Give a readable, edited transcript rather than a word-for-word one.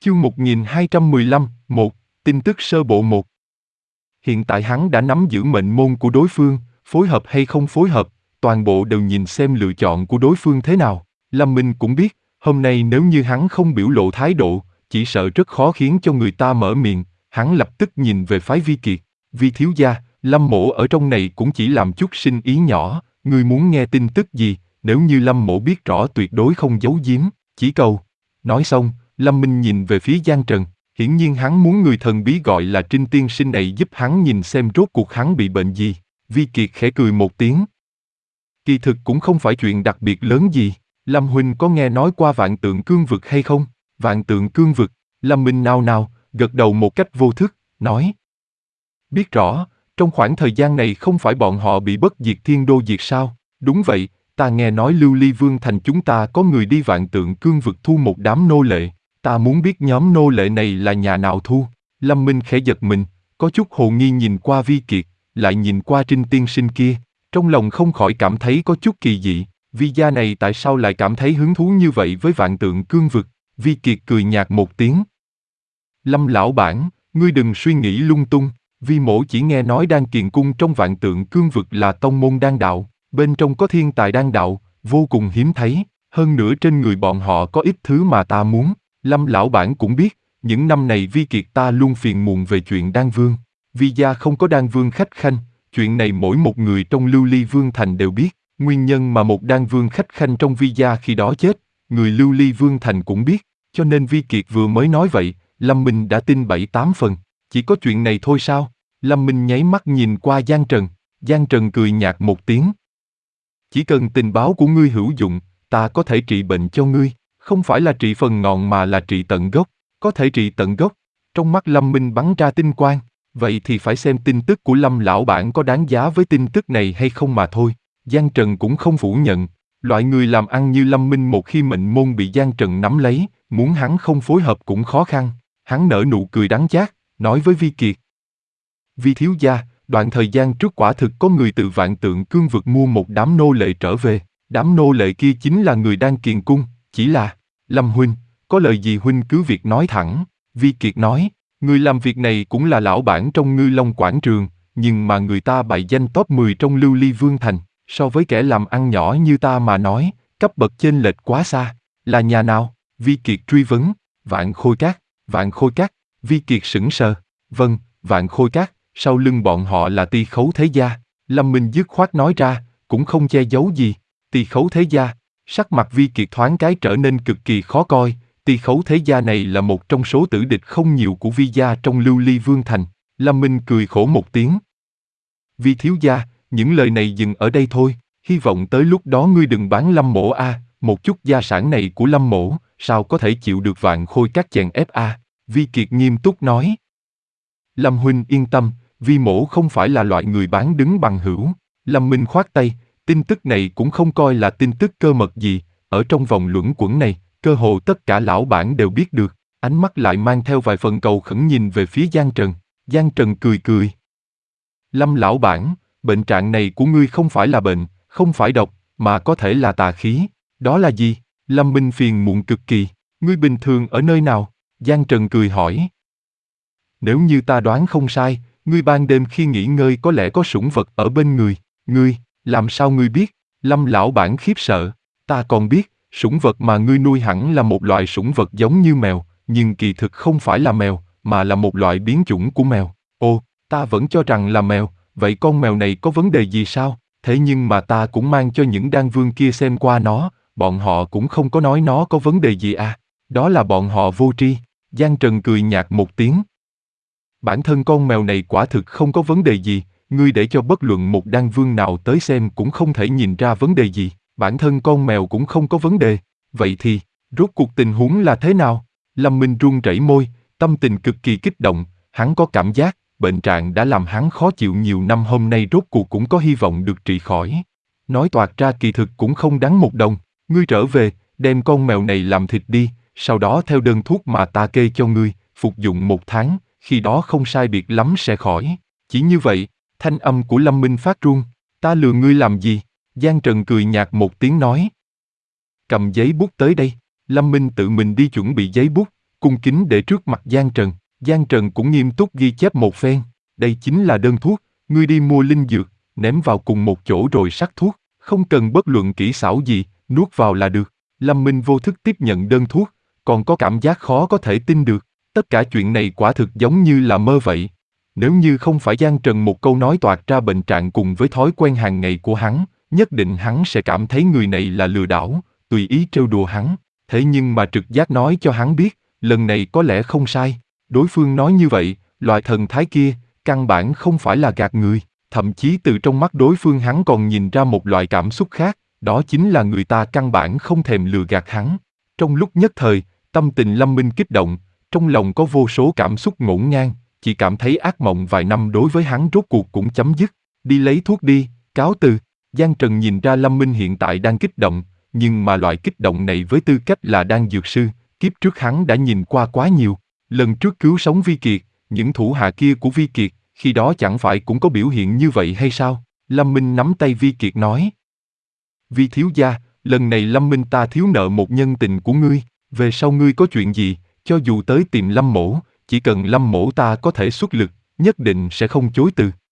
Chương 1215, tin tức sơ bộ 1. Hiện tại hắn đã nắm giữ mệnh môn của đối phương, phối hợp hay không phối hợp, toàn bộ đều nhìn xem lựa chọn của đối phương thế nào. Lâm Minh cũng biết, hôm nay nếu như hắn không biểu lộ thái độ, chỉ sợ rất khó khiến cho người ta mở miệng. Hắn lập tức nhìn về phái Vi Kiệt. Vi thiếu gia, Lâm mỗ ở trong này cũng chỉ làm chút sinh ý nhỏ, ngươi muốn nghe tin tức gì, nếu như Lâm mỗ biết rõ tuyệt đối không giấu giếm, chỉ cầu. Nói xong, Lâm Minh nhìn về phía Giang Trần, hiển nhiên hắn muốn người thần bí gọi là Trinh tiên sinh này giúp hắn nhìn xem rốt cuộc hắn bị bệnh gì. Vi Kiệt khẽ cười một tiếng. Kỳ thực cũng không phải chuyện đặc biệt lớn gì, Lâm huynh có nghe nói qua Vạn Tượng Cương Vực hay không? Vạn Tượng Cương Vực, Lâm Minh nao nao, gật đầu một cách vô thức, nói. Biết rõ, trong khoảng thời gian này không phải bọn họ bị bất diệt thiên đô diệt sao? Đúng vậy, ta nghe nói Lưu Ly Vương thành chúng ta có người đi Vạn Tượng Cương Vực thu một đám nô lệ. Ta muốn biết nhóm nô lệ này là nhà nào thu. Lâm Minh khẽ giật mình, có chút hồ nghi nhìn qua Vi Kiệt, lại nhìn qua Trinh tiên sinh kia, trong lòng không khỏi cảm thấy có chút kỳ dị. Vi gia này tại sao lại cảm thấy hứng thú như vậy với Vạn Tượng Cương Vực? Vi Kiệt cười nhạt một tiếng. Lâm lão bản, ngươi đừng suy nghĩ lung tung. Vi mỗ chỉ nghe nói Đan Kiền Cung trong Vạn Tượng Cương Vực là tông môn đan đạo, bên trong có thiên tài đan đạo, vô cùng hiếm thấy. Hơn nữa trên người bọn họ có ít thứ mà ta muốn. Lâm lão bản cũng biết, những năm này Vi Kiệt ta luôn phiền muộn về chuyện đan vương. Vi gia không có đan vương khách khanh, chuyện này mỗi một người trong Lưu Ly Vương thành đều biết. Nguyên nhân mà một đan vương khách khanh trong Vi gia khi đó chết, người Lưu Ly Vương thành cũng biết, cho nên Vi Kiệt vừa mới nói vậy, Lâm Minh đã tin 7-8 phần. Chỉ có chuyện này thôi sao? Lâm Minh nháy mắt nhìn qua Giang Trần, Giang Trần cười nhạt một tiếng. Chỉ cần tình báo của ngươi hữu dụng, ta có thể trị bệnh cho ngươi, không phải là trị phần ngọn mà là trị tận gốc, có thể trị tận gốc. Trong mắt Lâm Minh bắn ra tinh quang, vậy thì phải xem tin tức của Lâm lão bản có đáng giá với tin tức này hay không mà thôi. Giang Trần cũng không phủ nhận, loại người làm ăn như Lâm Minh một khi mệnh môn bị Giang Trần nắm lấy, muốn hắn không phối hợp cũng khó khăn. Hắn nở nụ cười đắng chát, nói với Vi Kiệt. Vi thiếu gia, đoạn thời gian trước quả thực có người từ Vạn Tượng Cương Vực mua một đám nô lệ trở về, đám nô lệ kia chính là người Đan Kiền Cung, chỉ là, Lâm huynh, có lời gì huynh cứ việc nói thẳng. Vi Kiệt nói, người làm việc này cũng là lão bản trong Ngư Long Quảng Trường, nhưng mà người ta bại danh top 10 trong Lưu Ly Vương thành, so với kẻ làm ăn nhỏ như ta mà nói, cấp bậc chênh lệch quá xa. Là nhà nào? Vi Kiệt truy vấn. Vạn Khôi Các. Vạn Khôi Các. Vi Kiệt sững sờ. Vâng, Vạn Khôi Các, sau lưng bọn họ là Ti Khấu Thế Gia. Lâm Minh dứt khoát nói ra, cũng không che giấu gì. Ti Khấu Thế Gia. Sắc mặt Vi Kiệt thoáng cái trở nên cực kỳ khó coi. Ti Khấu Thế Gia này là một trong số tử địch không nhiều của Vi gia trong Lưu Ly Vương thành. Lâm Minh cười khổ một tiếng. Vi thiếu gia, những lời này dừng ở đây thôi. Hy vọng tới lúc đó ngươi đừng bán Lâm mỗ a. Một chút gia sản này của Lâm mỗ, sao có thể chịu được Vạn Khôi Các chèn ép a? Vi Kiệt nghiêm túc nói. Lâm huynh yên tâm, Vi mỗ không phải là loại người bán đứng bằng hữu. Lâm Minh khoát tay, tin tức này cũng không coi là tin tức cơ mật gì, ở trong vòng luẩn quẩn này, cơ hồ tất cả lão bản đều biết được. Ánh mắt lại mang theo vài phần cầu khẩn nhìn về phía Giang Trần. Giang Trần cười cười. Lâm lão bản, bệnh trạng này của ngươi không phải là bệnh, không phải độc, mà có thể là tà khí. Đó là gì? Lâm Minh phiền muộn cực kỳ. Ngươi bình thường ở nơi nào? Giang Trần cười hỏi. Nếu như ta đoán không sai, ngươi ban đêm khi nghỉ ngơi có lẽ có sủng vật ở bên người. Ngươi, làm sao ngươi biết? Lâm lão bản khiếp sợ. Ta còn biết, sủng vật mà ngươi nuôi hẳn là một loại sủng vật giống như mèo, nhưng kỳ thực không phải là mèo, mà là một loại biến chủng của mèo. Ồ, ta vẫn cho rằng là mèo, vậy con mèo này có vấn đề gì sao? Thế nhưng mà ta cũng mang cho những đan vương kia xem qua nó, bọn họ cũng không có nói nó có vấn đề gì à. Đó là bọn họ vô tri. Giang Trần cười nhạt một tiếng. Bản thân con mèo này quả thực không có vấn đề gì, ngươi để cho bất luận một đan vương nào tới xem cũng không thể nhìn ra vấn đề gì, bản thân con mèo cũng không có vấn đề. Vậy thì, rốt cuộc tình huống là thế nào? Lâm Minh run rẩy môi, tâm tình cực kỳ kích động, hắn có cảm giác, bệnh trạng đã làm hắn khó chịu nhiều năm hôm nay rốt cuộc cũng có hy vọng được trị khỏi. Nói toạc ra kỳ thực cũng không đáng một đồng, ngươi trở về, đem con mèo này làm thịt đi, sau đó theo đơn thuốc mà ta kê cho ngươi, phục dụng 1 tháng, khi đó không sai biệt lắm sẽ khỏi. Chỉ như vậy, thanh âm của Lâm Minh phát run, ta lừa ngươi làm gì? Giang Trần cười nhạt một tiếng nói. Cầm giấy bút tới đây, Lâm Minh tự mình đi chuẩn bị giấy bút, cung kính để trước mặt Giang Trần. Giang Trần cũng nghiêm túc ghi chép một phen. Đây chính là đơn thuốc, ngươi đi mua linh dược, ném vào cùng một chỗ rồi sắc thuốc, không cần bất luận kỹ xảo gì, nuốt vào là được. Lâm Minh vô thức tiếp nhận đơn thuốc, còn có cảm giác khó có thể tin được. Tất cả chuyện này quả thực giống như là mơ vậy. Nếu như không phải Giang Trần một câu nói toạc ra bệnh trạng cùng với thói quen hàng ngày của hắn, nhất định hắn sẽ cảm thấy người này là lừa đảo, tùy ý trêu đùa hắn. Thế nhưng mà trực giác nói cho hắn biết, lần này có lẽ không sai. Đối phương nói như vậy, loại thần thái kia, căn bản không phải là gạt người. Thậm chí từ trong mắt đối phương hắn còn nhìn ra một loại cảm xúc khác, đó chính là người ta căn bản không thèm lừa gạt hắn. Trong lúc nhất thời, tâm tình Lâm Minh kích động, trong lòng có vô số cảm xúc ngổn ngang, chỉ cảm thấy ác mộng vài năm đối với hắn rốt cuộc cũng chấm dứt. Đi lấy thuốc đi, cáo từ. Giang Trần nhìn ra Lâm Minh hiện tại đang kích động, nhưng mà loại kích động này với tư cách là đan dược sư, kiếp trước hắn đã nhìn qua quá nhiều. Lần trước cứu sống Vi Kiệt, những thủ hạ kia của Vi Kiệt, khi đó chẳng phải cũng có biểu hiện như vậy hay sao? Lâm Minh nắm tay Vi Kiệt nói. Vi thiếu gia, lần này Lâm Minh ta thiếu nợ một nhân tình của ngươi, về sau ngươi có chuyện gì, cho dù tới tìm Lâm mỗ, chỉ cần Lâm mỗ ta có thể xuất lực, nhất định sẽ không chối từ.